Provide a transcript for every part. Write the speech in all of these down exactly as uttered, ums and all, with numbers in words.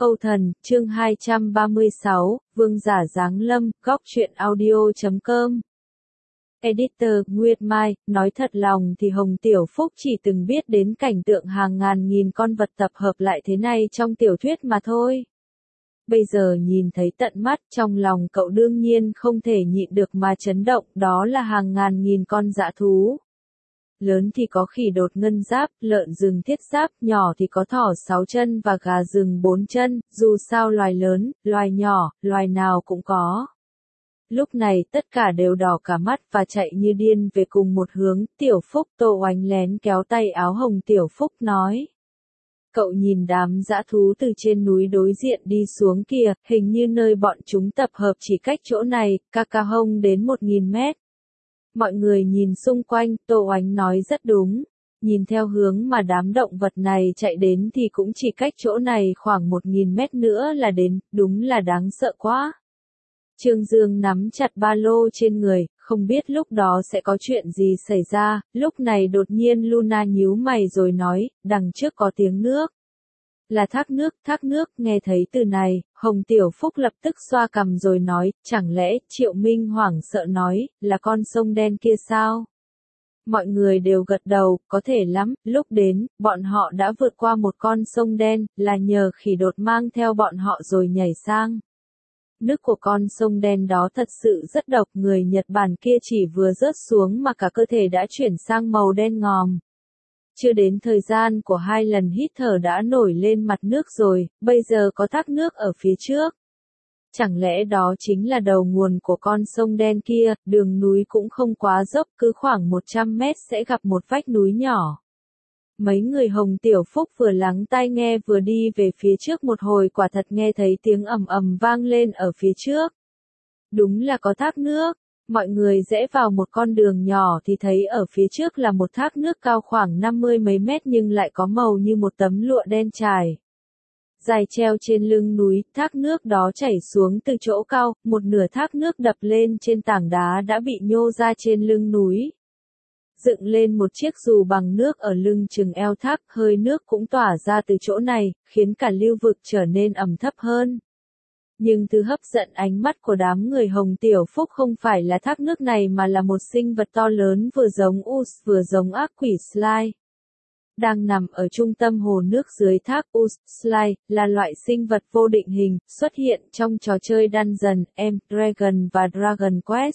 Âu Thần, chương hai trăm ba mươi sáu, Vương giả giáng lâm, góc truyện audio chấm com. Editor, Nguyệt Mai, nói thật lòng thì Hồng Tiểu Phúc chỉ từng biết đến cảnh tượng hàng ngàn nghìn con vật tập hợp lại thế này trong tiểu thuyết mà thôi. Bây giờ nhìn thấy tận mắt, trong lòng cậu đương nhiên không thể nhịn được mà chấn động, đó là hàng ngàn nghìn con dã thú. Lớn thì có khỉ đột ngân giáp, lợn rừng thiết giáp, nhỏ thì có thỏ sáu chân và gà rừng bốn chân, dù sao loài lớn, loài nhỏ, loài nào cũng có. Lúc này tất cả đều đỏ cả mắt và chạy như điên về cùng một hướng. Tiểu Phúc, Tô Oánh lén kéo tay áo Hồng Tiểu Phúc nói. Cậu nhìn đám dã thú từ trên núi đối diện đi xuống kìa, hình như nơi bọn chúng tập hợp chỉ cách chỗ này, ca ca hông đến một nghìn mét. Mọi người nhìn xung quanh, Tô Oánh nói rất đúng. Nhìn theo hướng mà đám động vật này chạy đến thì cũng chỉ cách chỗ này khoảng một nghìn mét nữa là đến, đúng là đáng sợ quá. Trương Dương nắm chặt ba lô trên người, không biết lúc đó sẽ có chuyện gì xảy ra, lúc này đột nhiên Luna nhíu mày rồi nói, đằng trước có tiếng nước. Là thác nước, thác nước, nghe thấy từ này, Hồng Tiểu Phúc lập tức xoa cằm rồi nói, chẳng lẽ, Triệu Minh hoảng sợ nói, là con sông đen kia sao? Mọi người đều gật đầu, có thể lắm, lúc đến, bọn họ đã vượt qua một con sông đen, là nhờ khỉ đột mang theo bọn họ rồi nhảy sang. Nước của con sông đen đó thật sự rất độc, người Nhật Bản kia chỉ vừa rớt xuống mà cả cơ thể đã chuyển sang màu đen ngòm. Chưa đến thời gian của hai lần hít thở đã nổi lên mặt nước rồi, bây giờ có thác nước ở phía trước. Chẳng lẽ đó chính là đầu nguồn của con sông đen kia, đường núi cũng không quá dốc, cứ khoảng một trăm mét sẽ gặp một vách núi nhỏ. Mấy người Hồng Tiểu Phúc vừa lắng tai nghe vừa đi về phía trước một hồi, quả thật nghe thấy tiếng ầm ầm vang lên ở phía trước. Đúng là có thác nước. Mọi người rẽ vào một con đường nhỏ thì thấy ở phía trước là một thác nước cao khoảng năm mươi mấy mét nhưng lại có màu như một tấm lụa đen trải. Dài treo trên lưng núi, thác nước đó chảy xuống từ chỗ cao, một nửa thác nước đập lên trên tảng đá đã bị nhô ra trên lưng núi. Dựng lên một chiếc dù bằng nước ở lưng chừng eo thác, hơi nước cũng tỏa ra từ chỗ này, khiến cả lưu vực trở nên ẩm thấp hơn. Nhưng thứ hấp dẫn ánh mắt của đám người Hồng Tiểu Phúc không phải là thác nước này mà là một sinh vật to lớn vừa giống Us vừa giống ác quỷ Slime. Đang nằm ở trung tâm hồ nước dưới thác. Us Slime là loại sinh vật vô định hình, xuất hiện trong trò chơi Dungeons and Dragons và Dragon Quest.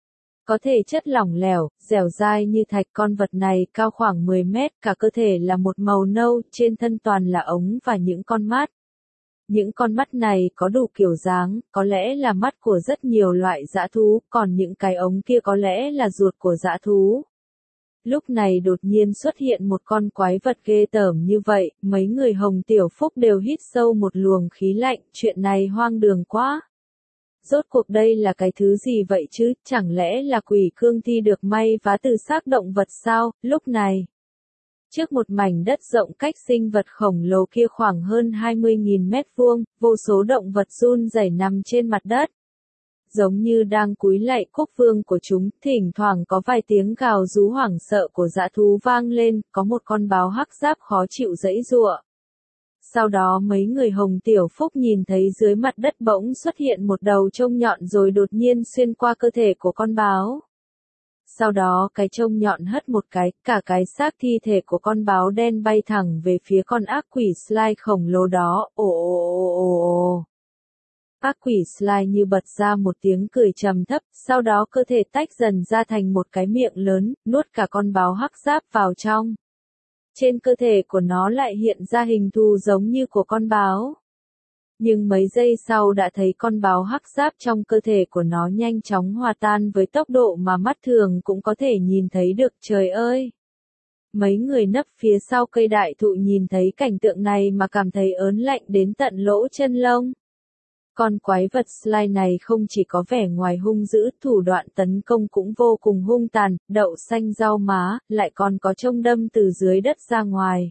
Có thể chất lỏng lẻo, dẻo dai như thạch, con vật này cao khoảng mười mét, cả cơ thể là một màu nâu, trên thân toàn là ống và những con mắt. Những con mắt này có đủ kiểu dáng, có lẽ là mắt của rất nhiều loại dã thú, còn những cái ống kia có lẽ là ruột của dã thú. Lúc này đột nhiên xuất hiện một con quái vật ghê tởm như vậy, mấy người Hồng Tiểu Phúc đều hít sâu một luồng khí lạnh, chuyện này hoang đường quá. Rốt cuộc đây là cái thứ gì vậy chứ, chẳng lẽ là quỷ cương thi được may vá từ xác động vật sao, lúc này. Trước một mảnh đất rộng cách sinh vật khổng lồ kia khoảng hơn hai mươi nghìn mét vuông, vô số động vật run rẩy nằm trên mặt đất. Giống như đang cúi lạy quốc vương của chúng, thỉnh thoảng có vài tiếng gào rú hoảng sợ của dã thú vang lên, có một con báo hắc giáp khó chịu giãy giụa. Sau đó mấy người Hồng Tiểu Phúc nhìn thấy dưới mặt đất bỗng xuất hiện một đầu trông nhọn rồi đột nhiên xuyên qua cơ thể của con báo. Sau đó cái trông nhọn hất một cái, cả cái xác thi thể của con báo đen bay thẳng về phía con ác quỷ Slime khổng lồ đó. Ồ ồ ồ ồ ồ. Ác quỷ Slime như bật ra một tiếng cười trầm thấp, sau đó cơ thể tách dần ra thành một cái miệng lớn, nuốt cả con báo hắc giáp vào trong. Trên cơ thể của nó lại hiện ra hình thù giống như của con báo. Nhưng mấy giây sau đã thấy con báo hắc giáp trong cơ thể của nó nhanh chóng hòa tan với tốc độ mà mắt thường cũng có thể nhìn thấy được. Trời ơi! Mấy người nấp phía sau cây đại thụ nhìn thấy cảnh tượng này mà cảm thấy ớn lạnh đến tận lỗ chân lông. Con quái vật Slime này không chỉ có vẻ ngoài hung dữ, thủ đoạn tấn công cũng vô cùng hung tàn, đậu xanh rau má, lại còn có trông đâm từ dưới đất ra ngoài.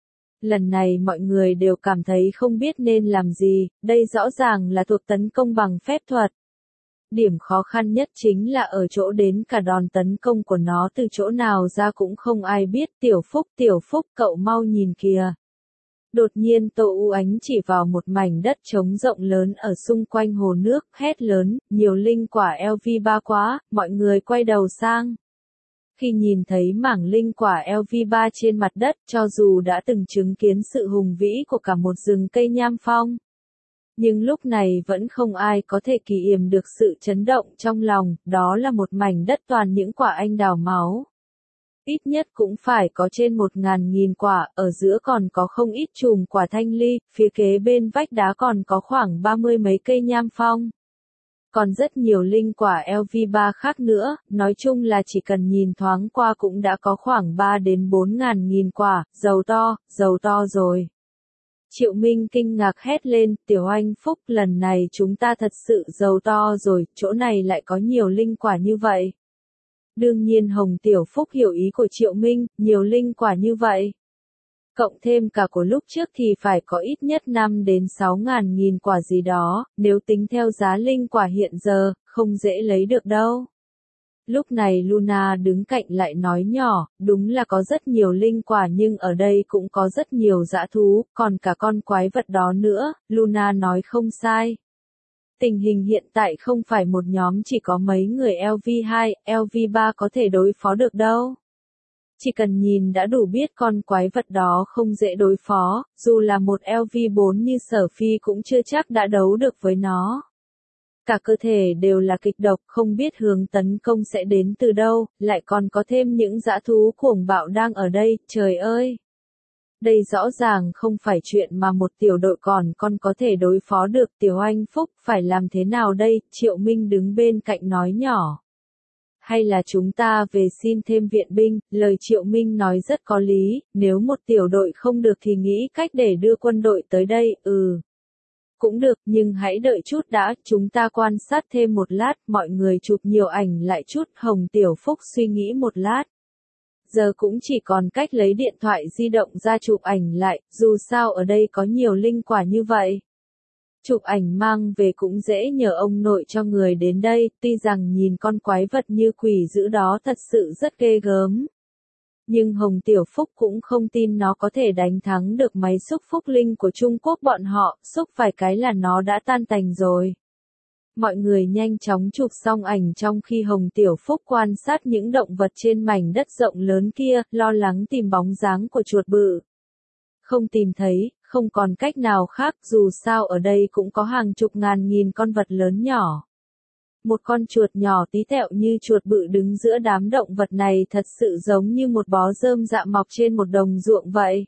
Lần này mọi người đều cảm thấy không biết nên làm gì, đây rõ ràng là thuộc tấn công bằng phép thuật. Điểm khó khăn nhất chính là ở chỗ đến cả đòn tấn công của nó từ chỗ nào ra cũng không ai biết. Tiểu Phúc, Tiểu Phúc, cậu mau nhìn kìa. Đột nhiên Tô U Ánh chỉ vào một mảnh đất trống rộng lớn ở xung quanh hồ nước, hét lớn, nhiều linh quả L V ba quá, mọi người quay đầu sang. Khi nhìn thấy mảng linh quả L V ba trên mặt đất, cho dù đã từng chứng kiến sự hùng vĩ của cả một rừng cây nham phong, nhưng lúc này vẫn không ai có thể kìm yểm được sự chấn động trong lòng, đó là một mảnh đất toàn những quả anh đào máu. Ít nhất cũng phải có trên một ngàn nghìn quả, ở giữa còn có không ít chùm quả thanh ly, phía kế bên vách đá còn có khoảng ba mươi mấy cây nham phong. Còn rất nhiều linh quả L V ba khác nữa, nói chung là chỉ cần nhìn thoáng qua cũng đã có khoảng ba đến bốn ngàn nghìn quả, giàu to, giàu to rồi. Triệu Minh kinh ngạc hét lên, Tiểu Anh Phúc, lần này chúng ta thật sự giàu to rồi, chỗ này lại có nhiều linh quả như vậy. Đương nhiên Hồng Tiểu Phúc hiểu ý của Triệu Minh, nhiều linh quả như vậy. Cộng thêm cả của lúc trước thì phải có ít nhất năm đến sáu ngàn nghìn quả gì đó, nếu tính theo giá linh quả hiện giờ, không dễ lấy được đâu. Lúc này Luna đứng cạnh lại nói nhỏ, đúng là có rất nhiều linh quả nhưng ở đây cũng có rất nhiều dã thú, còn cả con quái vật đó nữa, Luna nói không sai. Tình hình hiện tại không phải một nhóm chỉ có mấy người L V hai, L V ba có thể đối phó được đâu. Chỉ cần nhìn đã đủ biết con quái vật đó không dễ đối phó, dù là một L V bốn như Sở Phi cũng chưa chắc đã đấu được với nó. Cả cơ thể đều là kịch độc, không biết hướng tấn công sẽ đến từ đâu, lại còn có thêm những dã thú cuồng bạo đang ở đây, trời ơi! Đây rõ ràng không phải chuyện mà một tiểu đội còn con có thể đối phó được. Tiểu Anh Phúc, phải làm thế nào đây? Triệu Minh đứng bên cạnh nói nhỏ. Hay là chúng ta về xin thêm viện binh, lời Triệu Minh nói rất có lý, nếu một tiểu đội không được thì nghĩ cách để đưa quân đội tới đây, ừ. Cũng được, nhưng hãy đợi chút đã, chúng ta quan sát thêm một lát, mọi người chụp nhiều ảnh lại chút. Hồng Tiểu Phúc suy nghĩ một lát. Giờ cũng chỉ còn cách lấy điện thoại di động ra chụp ảnh lại, dù sao ở đây có nhiều linh quả như vậy. Chụp ảnh mang về cũng dễ nhờ ông nội cho người đến đây, tuy rằng nhìn con quái vật như quỷ dữ đó thật sự rất ghê gớm. Nhưng Hồng Tiểu Phúc cũng không tin nó có thể đánh thắng được máy xúc phúc linh của Trung Quốc bọn họ, xúc vài cái là nó đã tan tành rồi. Mọi người nhanh chóng chụp xong ảnh trong khi Hồng Tiểu Phúc quan sát những động vật trên mảnh đất rộng lớn kia, lo lắng tìm bóng dáng của chuột bự. Không tìm thấy, không còn cách nào khác, dù sao ở đây cũng có hàng chục ngàn nghìn con vật lớn nhỏ. Một con chuột nhỏ tí tẹo như chuột bự đứng giữa đám động vật này thật sự giống như một bó rơm rạ mọc trên một đồng ruộng vậy.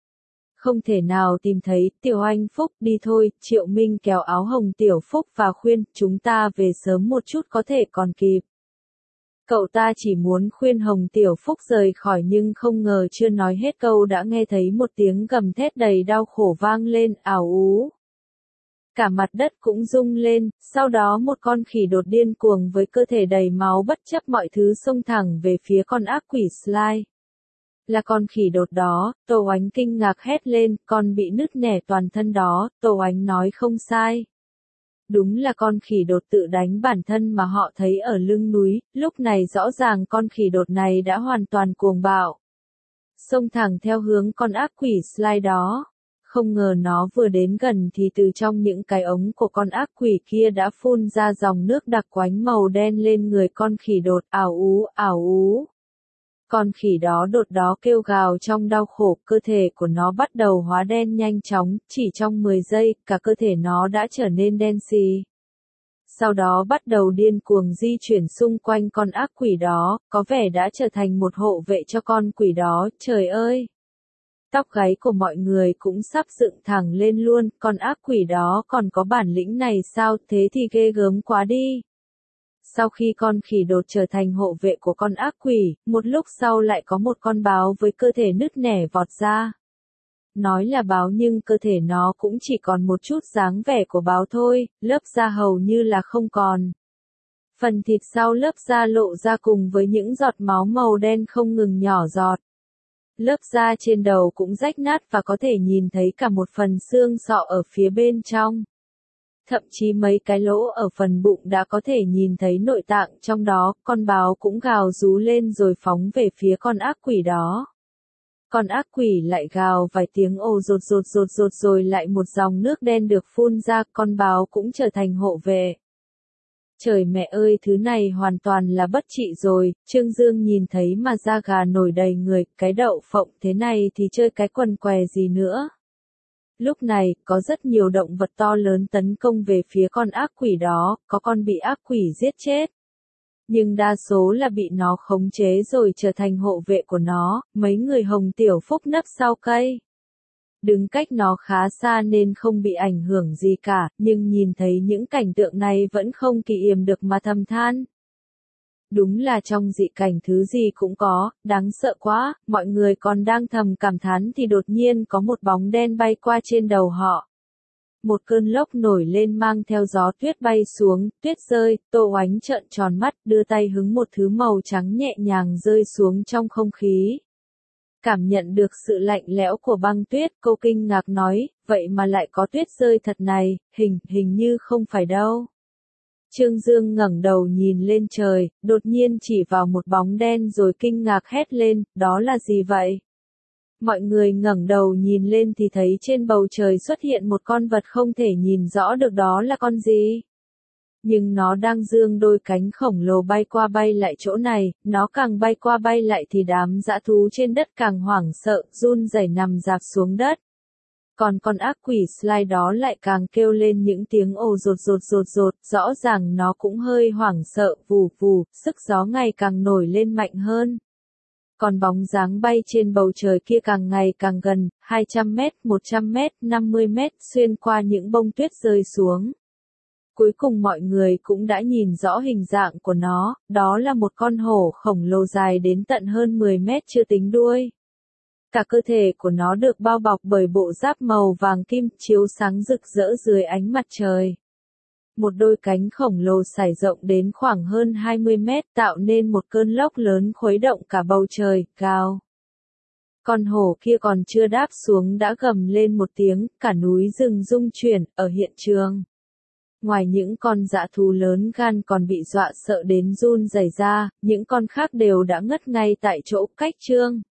Không thể nào tìm thấy, Tiểu Anh Phúc, đi thôi. Triệu Minh kéo áo Hồng Tiểu Phúc và khuyên, chúng ta về sớm một chút có thể còn kịp. Cậu ta chỉ muốn khuyên Hồng Tiểu Phúc rời khỏi nhưng không ngờ chưa nói hết câu đã nghe thấy một tiếng gầm thét đầy đau khổ vang lên, ảo ú. Cả mặt đất cũng rung lên, sau đó một con khỉ đột điên cuồng với cơ thể đầy máu bất chấp mọi thứ xông thẳng về phía con ác quỷ Sly. Là con khỉ đột đó, Tô Ánh kinh ngạc hét lên, con bị nứt nẻ toàn thân đó, Tô Ánh nói không sai. Đúng là con khỉ đột tự đánh bản thân mà họ thấy ở lưng núi, lúc này rõ ràng con khỉ đột này đã hoàn toàn cuồng bạo. Xông thẳng theo hướng con ác quỷ Sly đó. Không ngờ nó vừa đến gần thì từ trong những cái ống của con ác quỷ kia đã phun ra dòng nước đặc quánh màu đen lên người con khỉ đột, ảo ú, ảo ú. Con khỉ đó đột đó kêu gào trong đau khổ, cơ thể của nó bắt đầu hóa đen nhanh chóng, chỉ trong mười giây, cả cơ thể nó đã trở nên đen xì. Sau đó bắt đầu điên cuồng di chuyển xung quanh con ác quỷ đó, có vẻ đã trở thành một hộ vệ cho con quỷ đó, trời ơi! Tóc gáy của mọi người cũng sắp dựng thẳng lên luôn, con ác quỷ đó còn có bản lĩnh này sao, thế thì ghê gớm quá đi. Sau khi con khỉ đột trở thành hộ vệ của con ác quỷ, một lúc sau lại có một con báo với cơ thể nứt nẻ vọt ra. Nói là báo nhưng cơ thể nó cũng chỉ còn một chút dáng vẻ của báo thôi, lớp da hầu như là không còn. Phần thịt sau lớp da lộ ra cùng với những giọt máu màu đen không ngừng nhỏ giọt. Lớp da trên đầu cũng rách nát và có thể nhìn thấy cả một phần xương sọ ở phía bên trong. Thậm chí mấy cái lỗ ở phần bụng đã có thể nhìn thấy nội tạng trong đó, con báo cũng gào rú lên rồi phóng về phía con ác quỷ đó. Con ác quỷ lại gào vài tiếng ồ rột rột rột rột rồi lại một dòng nước đen được phun ra, con báo cũng trở thành hộ vệ. Trời mẹ ơi, thứ này hoàn toàn là bất trị rồi, Trương Dương nhìn thấy mà da gà nổi đầy người, cái đậu phộng thế này thì chơi cái quần què gì nữa. Lúc này, có rất nhiều động vật to lớn tấn công về phía con ác quỷ đó, có con bị ác quỷ giết chết. Nhưng đa số là bị nó khống chế rồi trở thành hộ vệ của nó, mấy người Hồng Tiểu Phúc nấp sau cây. Đứng cách nó khá xa nên không bị ảnh hưởng gì cả, nhưng nhìn thấy những cảnh tượng này vẫn không kìm yềm được mà thầm than. Đúng là trong dị cảnh thứ gì cũng có, đáng sợ quá, mọi người còn đang thầm cảm thán thì đột nhiên có một bóng đen bay qua trên đầu họ. Một cơn lốc nổi lên mang theo gió tuyết bay xuống, tuyết rơi, Tô Oánh trợn tròn mắt, đưa tay hứng một thứ màu trắng nhẹ nhàng rơi xuống trong không khí. Cảm nhận được sự lạnh lẽo của băng tuyết, cô kinh ngạc nói, vậy mà lại có tuyết rơi thật này, hình, hình như không phải đâu. Trương Dương ngẩng đầu nhìn lên trời, đột nhiên chỉ vào một bóng đen rồi kinh ngạc hét lên, đó là gì vậy? Mọi người ngẩng đầu nhìn lên thì thấy trên bầu trời xuất hiện một con vật không thể nhìn rõ được đó là con gì. Nhưng nó đang giương đôi cánh khổng lồ bay qua bay lại chỗ này, nó càng bay qua bay lại thì đám dã thú trên đất càng hoảng sợ, run rẩy nằm rạp xuống đất. Còn con ác quỷ Sly đó lại càng kêu lên những tiếng ồ rột rột rột rột, rõ ràng nó cũng hơi hoảng sợ, vù vù, sức gió ngày càng nổi lên mạnh hơn. Còn bóng dáng bay trên bầu trời kia càng ngày càng gần, hai trăm mét, một trăm mét, năm mươi mét, xuyên qua những bông tuyết rơi xuống. Cuối cùng mọi người cũng đã nhìn rõ hình dạng của nó, đó là một con hổ khổng lồ dài đến tận hơn mười mét chưa tính đuôi. Cả cơ thể của nó được bao bọc bởi bộ giáp màu vàng kim, chiếu sáng rực rỡ dưới ánh mặt trời. Một đôi cánh khổng lồ sải rộng đến khoảng hơn hai mươi mét tạo nên một cơn lốc lớn khuấy động cả bầu trời, gào. Con hổ kia còn chưa đáp xuống đã gầm lên một tiếng, cả núi rừng rung chuyển, ở hiện trường. Ngoài những con dã thú lớn gan còn bị dọa sợ đến run rẩy ra, những con khác đều đã ngất ngay tại chỗ, cách Trương